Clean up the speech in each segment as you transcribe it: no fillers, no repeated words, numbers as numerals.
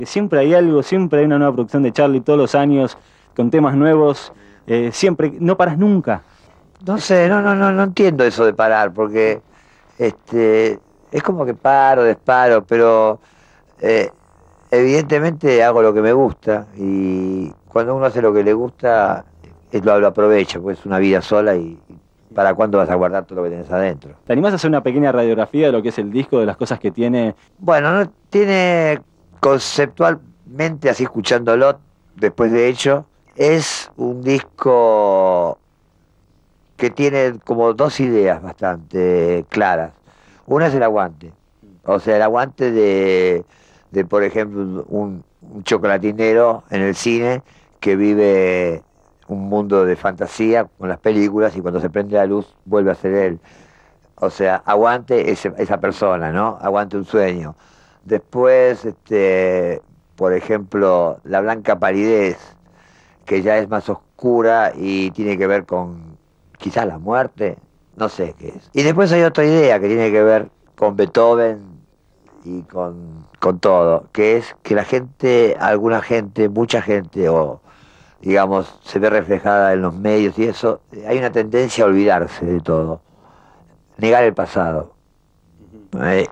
Que siempre hay algo, siempre hay una nueva producción de Charlie todos los años, con temas nuevos, siempre, no paras nunca. No sé, no entiendo eso de parar, porque es como que paro, disparo, pero evidentemente hago lo que me gusta y cuando uno hace lo que le gusta, lo aprovecha, porque es una vida sola y ¿para cuándo vas a guardar todo lo que tenés adentro? ¿Te animás a hacer una pequeña radiografía de lo que es el disco, de las cosas que tiene? Bueno, no tiene conceptualmente, así escuchándolo, después de hecho, es un disco que tiene como dos ideas bastante claras. Una es el aguante, o sea, el aguante de por ejemplo, un chocolatinero en el cine que vive un mundo de fantasía con las películas y cuando se prende la luz vuelve a ser él. O sea, aguante esa persona, ¿no? Aguante un sueño. Después, por ejemplo, la blanca palidez, que ya es más oscura y tiene que ver con quizás la muerte, no sé qué es. Y después hay otra idea que tiene que ver con Beethoven y con todo, que es que la gente, alguna gente, mucha gente, o digamos, se ve reflejada en los medios y eso, hay una tendencia a olvidarse de todo, negar el pasado. ¿Eh?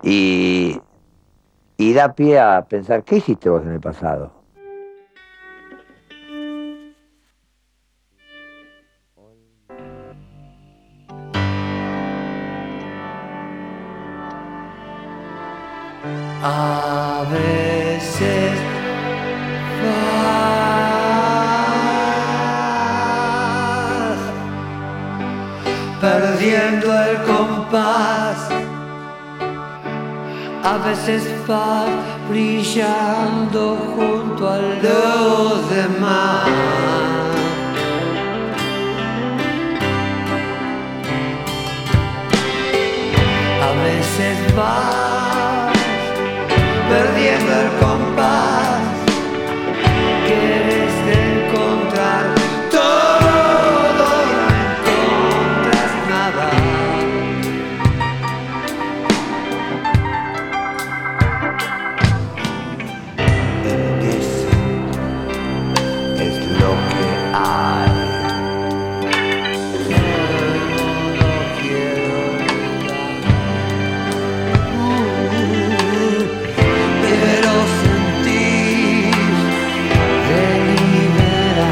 Y da pie a pensar, ¿qué hiciste vos en el pasado? A veces vas perdiendo el compás, a veces vas brillando junto a los demás. A veces vas perdiendo el compás, quieres encontrar todo y no encuentras nada. Ese es lo que hay. No quiero pero sentir deliberas.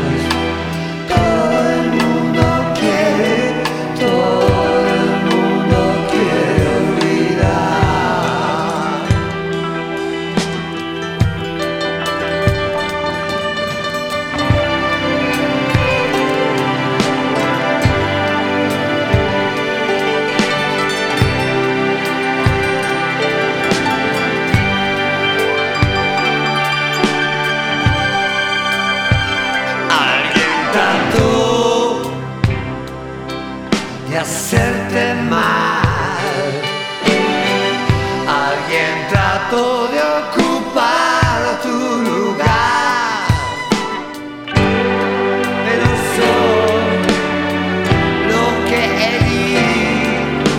Todo el mundo quiere olvidar. Alguien trató de hacerte mal, alguien trató de ocupar tu lugar, pero soy lo que elegí.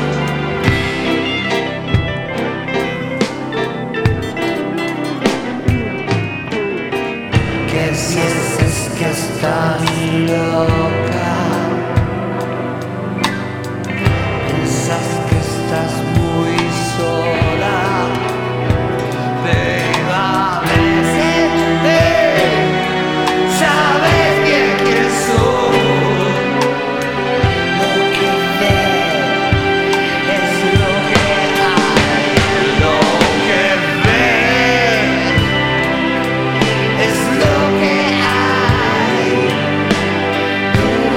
Que pienses que estás loca, piensas que estás muy sola, pero a veces sabes bien que soy. Lo que ves es lo que hay, lo que ves es lo que hay.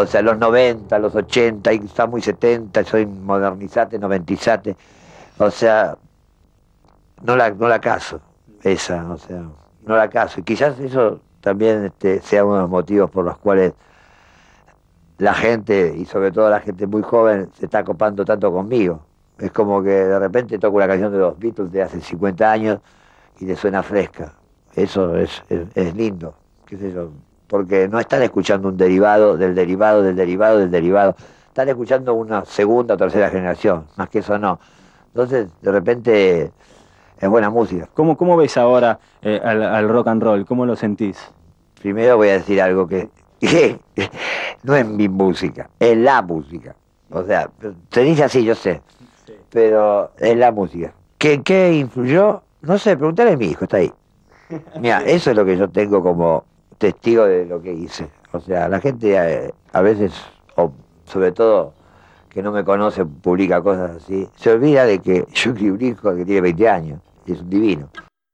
O sea, los 90, los 80, y está muy 70, soy modernizate, noventizate. O sea, no la caso, esa, o sea, no la caso. Y quizás eso también sea uno de los motivos por los cuales la gente, y sobre todo la gente muy joven, se está copando tanto conmigo. Es como que de repente toco una canción de los Beatles de hace 50 años y le suena fresca. Eso es lindo, qué sé yo, porque no están escuchando un derivado del derivado del derivado del derivado. Están escuchando una segunda o tercera generación, más que eso no. Entonces, de repente, es buena música. ¿Cómo ves ahora al rock and roll? ¿Cómo lo sentís? Primero voy a decir algo que no es mi música, es la música. O sea, se dice así, yo sé, pero es la música. ¿Qué influyó? No sé, preguntale a mi hijo, está ahí. Mira, eso es lo que yo tengo como testigo de lo que hice. O sea, la gente a veces, o sobre todo que no me conoce, publica cosas así, se olvida de que yo escribí un hijo que tiene 20 años y es un divino.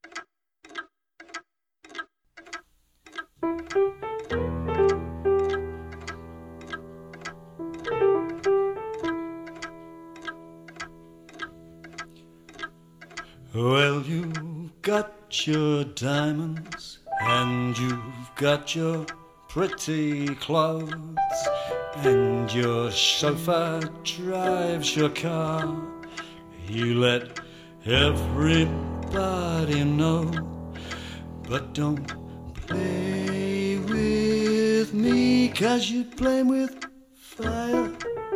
Well, you've got your diamonds and you've got your pretty clothes and your chauffeur drives your car. You let everybody know, but don't play with me 'cause you're playing with fire.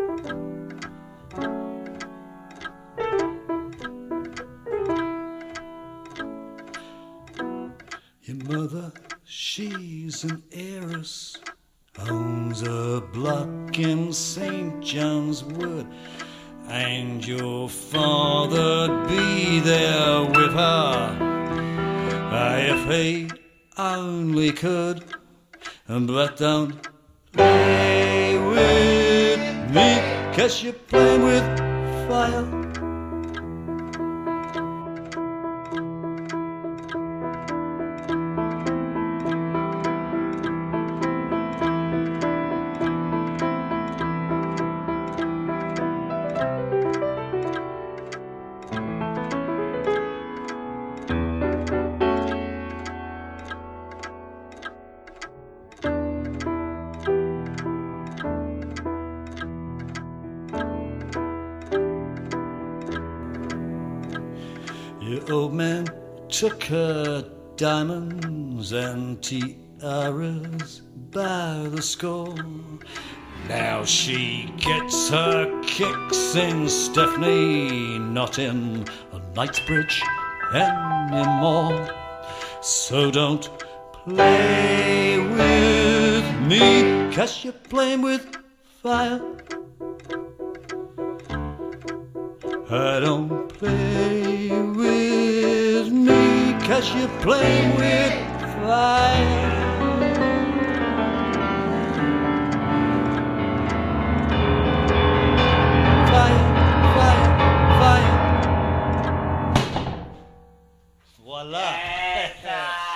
Your mother, she's an heiress, owns a block in St. John's Wood, and your father'd be there with her if he only could. But don't play with me 'cause you're playing with fire. Your old man took her diamonds and tiaras by the score. Now she gets her kicks in Stephanie, not in Knightsbridge anymore. So don't play with me 'cause you're playing with fire. I don't play with me 'cause you're playing with fire. Fire, fire, fire. Voila.